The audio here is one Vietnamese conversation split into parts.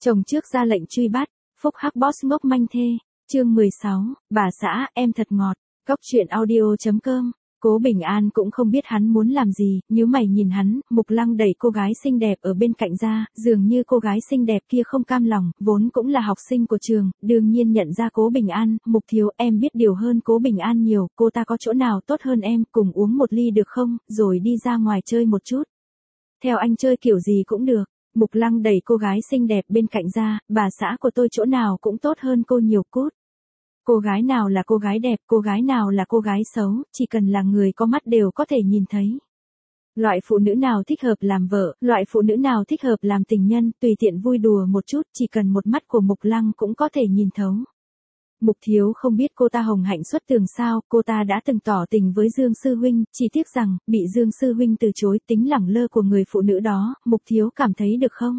Chồng trước ra lệnh truy bắt, phúc hắc boss ngốc manh thê. Chương 16, bà xã, em thật ngọt. Cóc truyện audio.com. Cố Bình An cũng không biết hắn muốn làm gì, nhíu mày nhìn hắn, Mục Lăng đẩy cô gái xinh đẹp ở bên cạnh ra, dường như cô gái xinh đẹp kia không cam lòng, vốn cũng là học sinh của trường, đương nhiên nhận ra Cố Bình An, Mục thiếu, em biết điều hơn Cố Bình An nhiều, cô ta có chỗ nào tốt hơn em, cùng uống một ly được không, rồi đi ra ngoài chơi một chút. Theo anh chơi kiểu gì cũng được. Mục Lăng đẩy cô gái xinh đẹp bên cạnh ra, bà xã của tôi chỗ nào cũng tốt hơn cô nhiều cút. Cô gái nào là cô gái đẹp, cô gái nào là cô gái xấu, chỉ cần là người có mắt đều có thể nhìn thấy. Loại phụ nữ nào thích hợp làm vợ, loại phụ nữ nào thích hợp làm tình nhân, tùy tiện vui đùa một chút, chỉ cần một mắt của Mục Lăng cũng có thể nhìn thấu. Mục thiếu không biết cô ta hồng hạnh xuất tường sao, cô ta đã từng tỏ tình với Dương Sư Huynh, chỉ tiếc rằng, bị Dương Sư Huynh từ chối, tính lẳng lơ của người phụ nữ đó, Mục thiếu cảm thấy được không?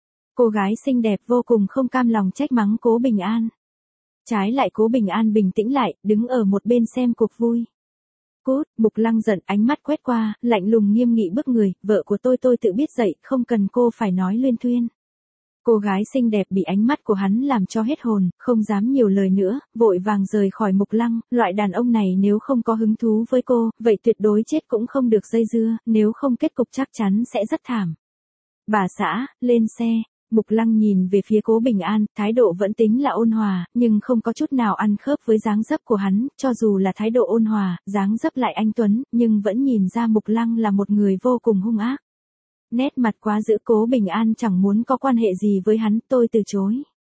Cô gái xinh đẹp vô cùng không cam lòng trách mắng Cố Bình An. Trái lại Cố Bình An bình tĩnh lại, đứng ở một bên xem cuộc vui. Cút, Mục Lăng giận, ánh mắt quét qua, lạnh lùng nghiêm nghị bức người, vợ của tôi tự biết dậy, không cần cô phải nói luyên thuyên. Cô gái xinh đẹp bị ánh mắt của hắn làm cho hết hồn, không dám nhiều lời nữa, vội vàng rời khỏi Mục Lăng, loại đàn ông này nếu không có hứng thú với cô, vậy tuyệt đối chết cũng không được dây dưa, nếu không kết cục chắc chắn sẽ rất thảm. Bà xã, lên xe. Mục Lăng nhìn về phía Cố Bình An, thái độ vẫn tính là ôn hòa, nhưng không có chút nào ăn khớp với dáng dấp của hắn, cho dù là thái độ ôn hòa, dáng dấp lại anh tuấn, nhưng vẫn nhìn ra Mục Lăng là một người vô cùng hung ác. Nét mặt quá dữ, Cố Bình An chẳng muốn có quan hệ gì với hắn, tôi từ chối.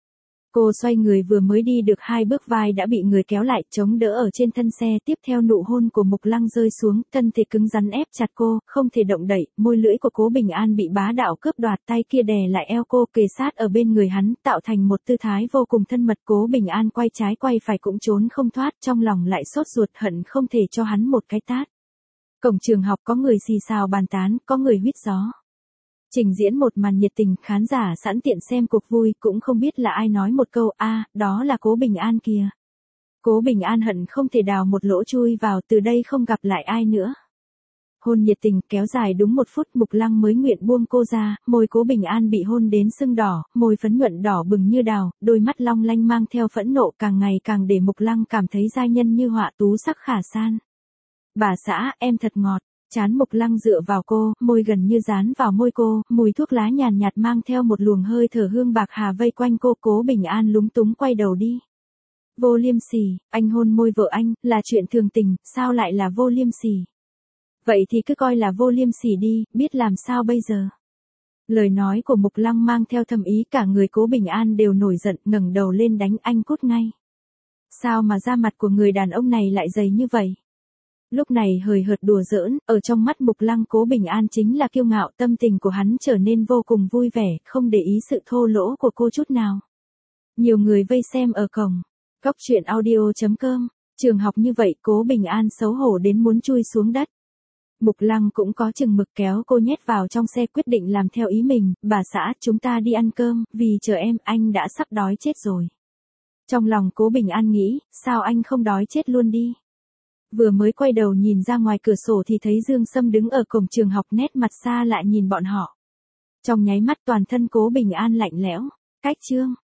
Cô xoay người vừa mới đi được 2 bước vai đã bị người kéo lại, chống đỡ ở trên thân xe, tiếp theo nụ hôn của Mục Lăng rơi xuống, thân thể cứng rắn ép chặt cô, không thể động đậy, môi lưỡi của Cố Bình An bị bá đạo cướp đoạt, tay kia đè lại eo cô, kề sát ở bên người hắn, tạo thành một tư thái vô cùng thân mật. Cố Bình An quay trái quay phải cũng trốn không thoát, trong lòng lại sốt ruột hận không thể cho hắn một cái tát. Cổng trường học có người xì xào bàn tán, có người huýt gió. Trình diễn một màn nhiệt tình, khán giả sẵn tiện xem cuộc vui, cũng không biết là ai nói một câu, đó là Cố Bình An kìa. Cố Bình An hận không thể đào một lỗ chui vào, từ đây không gặp lại ai nữa. Hôn nhiệt tình, kéo dài đúng 1 phút, Mục Lăng mới nguyện buông cô ra, môi Cố Bình An bị hôn đến sưng đỏ, môi phấn nhuận đỏ bừng như đào, đôi mắt long lanh mang theo phẫn nộ càng ngày càng để Mục Lăng cảm thấy giai nhân như họa tú sắc khả san. Bà xã, em thật ngọt. Chán Mục Lăng dựa vào cô, môi gần như dán vào môi cô, mùi thuốc lá nhàn nhạt mang theo một luồng hơi thở hương bạc hà vây quanh cô. Cố Bình An lúng túng quay đầu đi. Vô liêm sỉ, anh hôn môi vợ anh, là chuyện thường tình, sao lại là vô liêm sỉ? Vậy thì cứ coi là vô liêm sỉ đi, biết làm sao bây giờ? Lời nói của Mục Lăng mang theo thâm ý, cả người Cố Bình An đều nổi giận, ngẩng đầu lên đánh anh cút ngay. Sao mà da mặt của người đàn ông này lại dày như vậy? Lúc này hời hợt đùa giỡn, ở trong mắt Mục Lăng Cố Bình An chính là kiêu ngạo, tâm tình của hắn trở nên vô cùng vui vẻ, không để ý sự thô lỗ của cô chút nào. Nhiều người vây xem ở cổng. Cóc truyện audio.com. Trường học như vậy, Cố Bình An xấu hổ đến muốn chui xuống đất. Mục Lăng cũng có chừng mực, kéo cô nhét vào trong xe, quyết định làm theo ý mình. Bà xã, chúng ta đi ăn cơm, vì chờ em, anh đã sắp đói chết rồi. Trong lòng Cố Bình An nghĩ, sao anh không đói chết luôn đi. Vừa mới quay đầu nhìn ra ngoài cửa sổ thì thấy Dương Sâm đứng ở cổng trường học, nét mặt xa lại nhìn bọn họ. Trong nháy mắt toàn thân Cố Bình An lạnh lẽo. Cách chương.